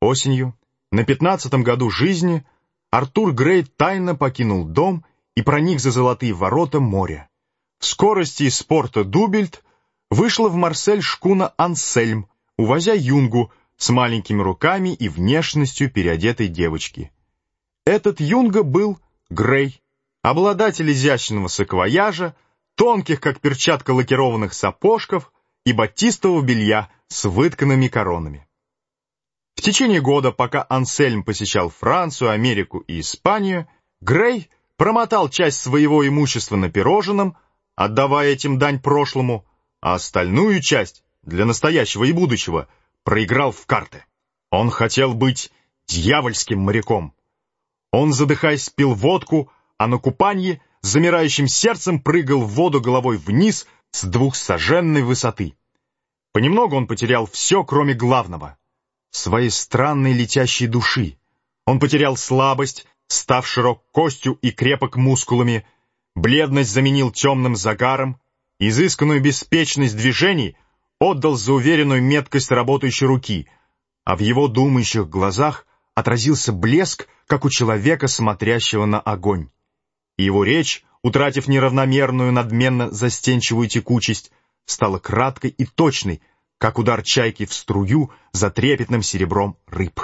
Осенью, на 15-м году жизни, Артур Грей тайно покинул дом и проник за золотые ворота моря. В скорости из порта Дубельт вышла в Марсель шкуна «Ансельм», увозя юнгу с маленькими руками и внешностью переодетой девочки. Этот юнга был Грей, обладатель изящного саквояжа, тонких, как перчатка, лакированных сапожков и батистового белья с вытканными коронами. В течение года, пока Ансельм посещал Францию, Америку и Испанию, Грей промотал часть своего имущества на пирожном, отдавая этим дань прошлому, а остальную часть, для настоящего и будущего, проиграл в карты. Он хотел быть дьявольским моряком. Он, задыхаясь, пил водку, а на купанье с замирающим сердцем прыгал в воду головой вниз с 200-саженной высоты. Понемногу он потерял все, кроме главного — своей странной летящей души. Он потерял слабость, став широк костью и крепок мускулами, бледность заменил темным загаром, изысканную беспечность движений отдал за уверенную меткость работающей руки, а в его думающих глазах отразился блеск, как у человека, смотрящего на огонь. И его речь, утратив неравномерную, надменно застенчивую текучесть, стала краткой и точной, как удар чайки в струю за трепетным серебром рыб.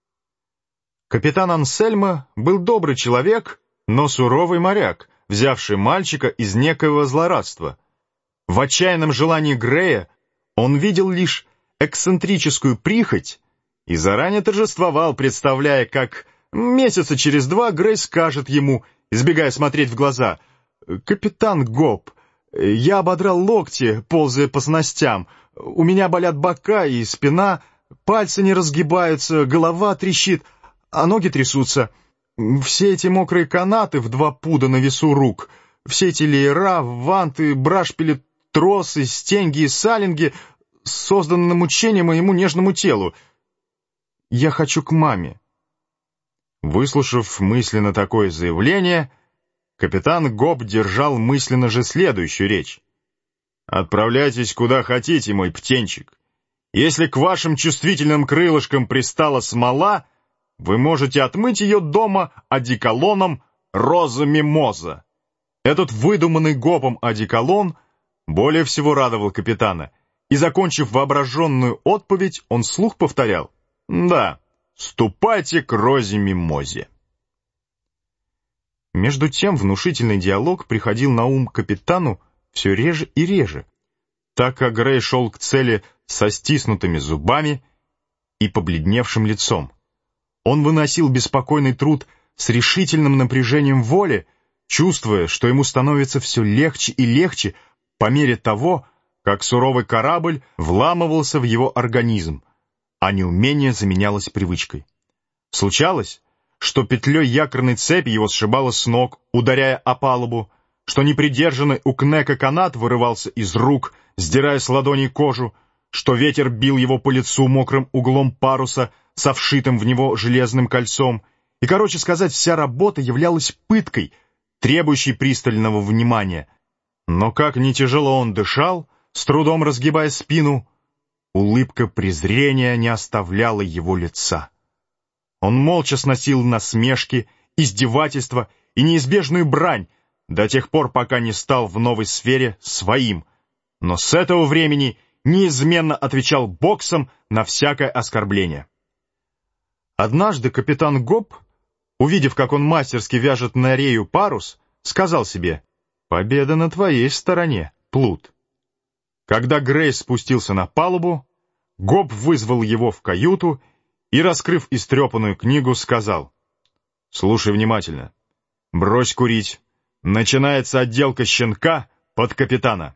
Капитан Ансельма был добрый человек, но суровый моряк, взявший мальчика из некоего злорадства. В отчаянном желании Грея он видел лишь эксцентрическую прихоть и заранее торжествовал, представляя, как месяца через 2 Грей скажет ему, избегая смотреть в глаза: «Капитан Гоб, я ободрал локти, ползая по снастям, у меня болят бока и спина, пальцы не разгибаются, голова трещит, а ноги трясутся. Все эти мокрые канаты в 2 пуда на весу рук, все эти леера, ванты, брашпили, тросы, стенги и салинги созданы на мучение моему нежному телу. Я хочу к маме». Выслушав мысленно такое заявление, капитан Гоб держал мысленно же следующую речь. «Отправляйтесь куда хотите, мой птенчик. Если к вашим чувствительным крылышкам пристала смола, вы можете отмыть ее дома одеколоном «Роза Мимоза». Этот выдуманный Гобом одеколон более всего радовал капитана, и, закончив воображенную отповедь, он вслух повторял: «Да, ступайте к Розе Мимозе». Между тем внушительный диалог приходил на ум капитану все реже и реже, так как Грей шел к цели со стиснутыми зубами и побледневшим лицом. Он выносил беспокойный труд с решительным напряжением воли, чувствуя, что ему становится все легче и легче по мере того, как суровый корабль вламывался в его организм, а неумение заменялось привычкой. Случалось, что петлей якорной цепи его сшибало с ног, ударяя о палубу, что непридержанный у кнека канат вырывался из рук, сдирая с ладоней кожу, что ветер бил его по лицу мокрым углом паруса со вшитым в него железным кольцом, и, короче сказать, вся работа являлась пыткой, требующей пристального внимания. Но как ни тяжело он дышал, с трудом разгибая спину, улыбка презрения не оставляла его лица. Он молча сносил насмешки, издевательства и неизбежную брань до тех пор, пока не стал в новой сфере своим, но с этого времени неизменно отвечал боксом на всякое оскорбление. Однажды капитан Гоб, увидев, как он мастерски вяжет на рею парус, сказал себе: «Победа на твоей стороне, плут». Когда Грей спустился на палубу, Гоб вызвал его в каюту и, раскрыв истрепанную книгу, сказал: «Слушай внимательно. Брось курить. Начинается отделка щенка под капитана».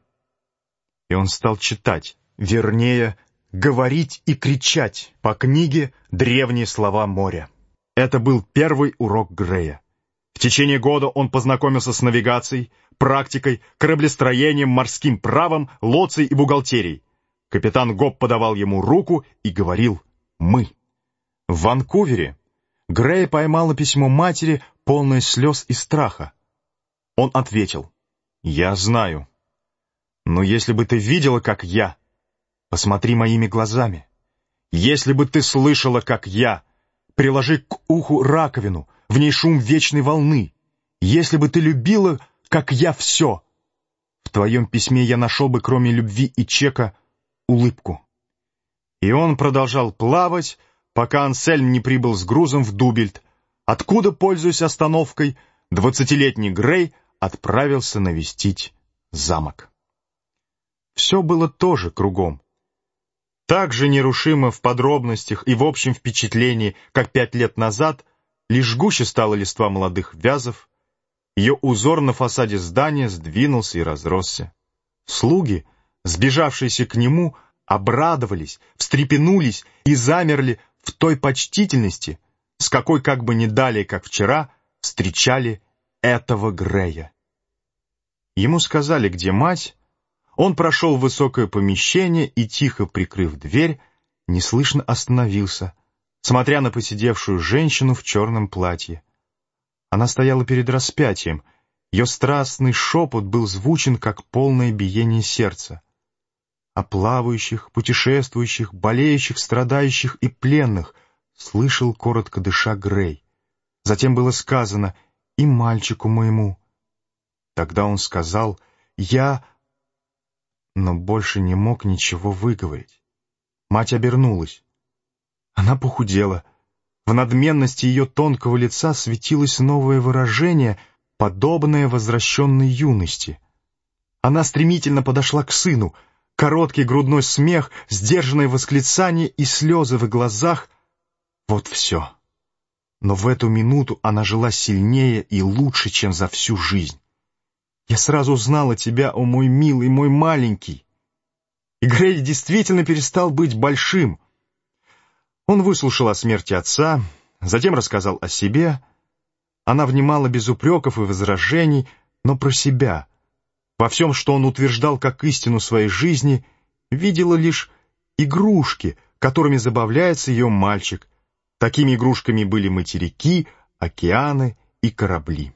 И он стал читать, вернее, говорить и кричать по книге древние слова моря. Это был первый урок Грея. В течение года он познакомился с навигацией, практикой, кораблестроением, морским правом, лоцией и бухгалтерией. Капитан Гоб подавал ему руку и говорил «мы». В Ванкувере Грей поймал на письмо матери, полное слез и страха. Он ответил: «Я знаю. Но если бы ты видела, как я, посмотри моими глазами. Если бы ты слышала, как я, приложи к уху раковину, в ней шум вечной волны. Если бы ты любила, как я, все. В твоем письме я нашел бы, кроме любви и чека, улыбку». И он продолжал плавать, пока Ансельм не прибыл с грузом в Дубельт, откуда, пользуясь остановкой, 20-летний Грей отправился навестить замок. Все было тоже кругом. Так же нерушимо в подробностях и в общем впечатлении, как 5 лет назад, лишь гуще стала листва молодых вязов, ее узор на фасаде здания сдвинулся и разросся. Слуги, сбежавшиеся к нему, обрадовались, встрепенулись и замерли в той почтительности, с какой, как бы не далее, как вчера, встречали этого Грея. Ему сказали, где мать. Он прошел в высокое помещение и, тихо прикрыв дверь, неслышно остановился, смотря на посидевшую женщину в черном платье. Она стояла перед распятием. Ее страстный шепот был звучен, как полное биение сердца. О плавающих, путешествующих, болеющих, страдающих и пленных слышал, коротко дыша, Грей. Затем было сказано: «И мальчику моему». Тогда он сказал: «Я...» но больше не мог ничего выговорить. Мать обернулась. Она похудела. В надменности ее тонкого лица светилось новое выражение, подобное возвращенной юности. Она стремительно подошла к сыну. Короткий грудной смех, сдержанное восклицание и слезы в глазах — вот все. Но в эту минуту она жила сильнее и лучше, чем за всю жизнь. «Я сразу узнала тебя, о мой милый, мой маленький». И Грей действительно перестал быть большим. Он выслушал о смерти отца, затем рассказал о себе. Она внимала без упреков и возражений, но про себя. Во всем, что он утверждал как истину своей жизни, видела лишь игрушки, которыми забавляется ее мальчик. Такими игрушками были материки, океаны и корабли.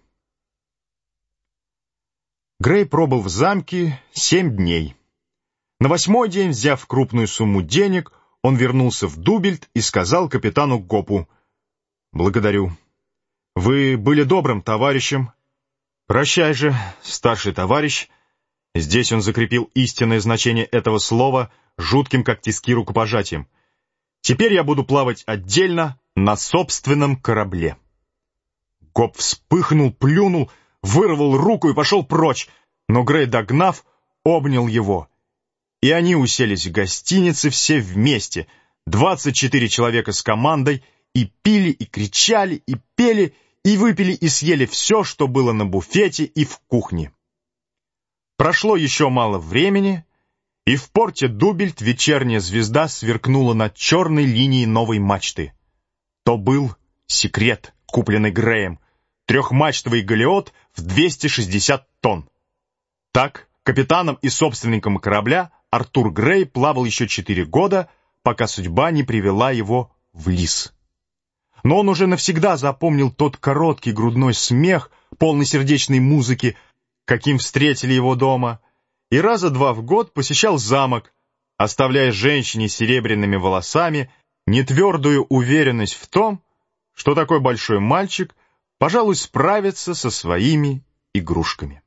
Грей пробыл в замке 7 дней. На 8-й день, взяв крупную сумму денег, он вернулся в Дубельт и сказал капитану Гопу: «Благодарю. Вы были добрым товарищем. Прощай же, старший товарищ». Здесь он закрепил истинное значение этого слова жутким, как тиски, рукопожатием. «Теперь я буду плавать отдельно на собственном корабле». Гоп вспыхнул, плюнул, вырвал руку и пошел прочь, но Грей, догнав, обнял его. И они уселись в гостинице все вместе, 24 человека с командой, и пили, и кричали, и пели, и выпили, и съели все, что было на буфете и в кухне. Прошло еще мало времени, и в порте Дубельт вечерняя звезда сверкнула над черной линией новой мачты. То был секрет, купленный Греем, 3-мачтовый галеот в 260 тонн. Так, капитаном и собственником корабля Артур Грей плавал еще 4 года, пока судьба не привела его в Лис. Но он уже навсегда запомнил тот короткий грудной смех, полный сердечной музыки, каким встретили его дома, и раза 2 в год посещал замок, оставляя женщине с серебряными волосами нетвердую уверенность в том, что такой большой мальчик, пожалуй, справится со своими игрушками.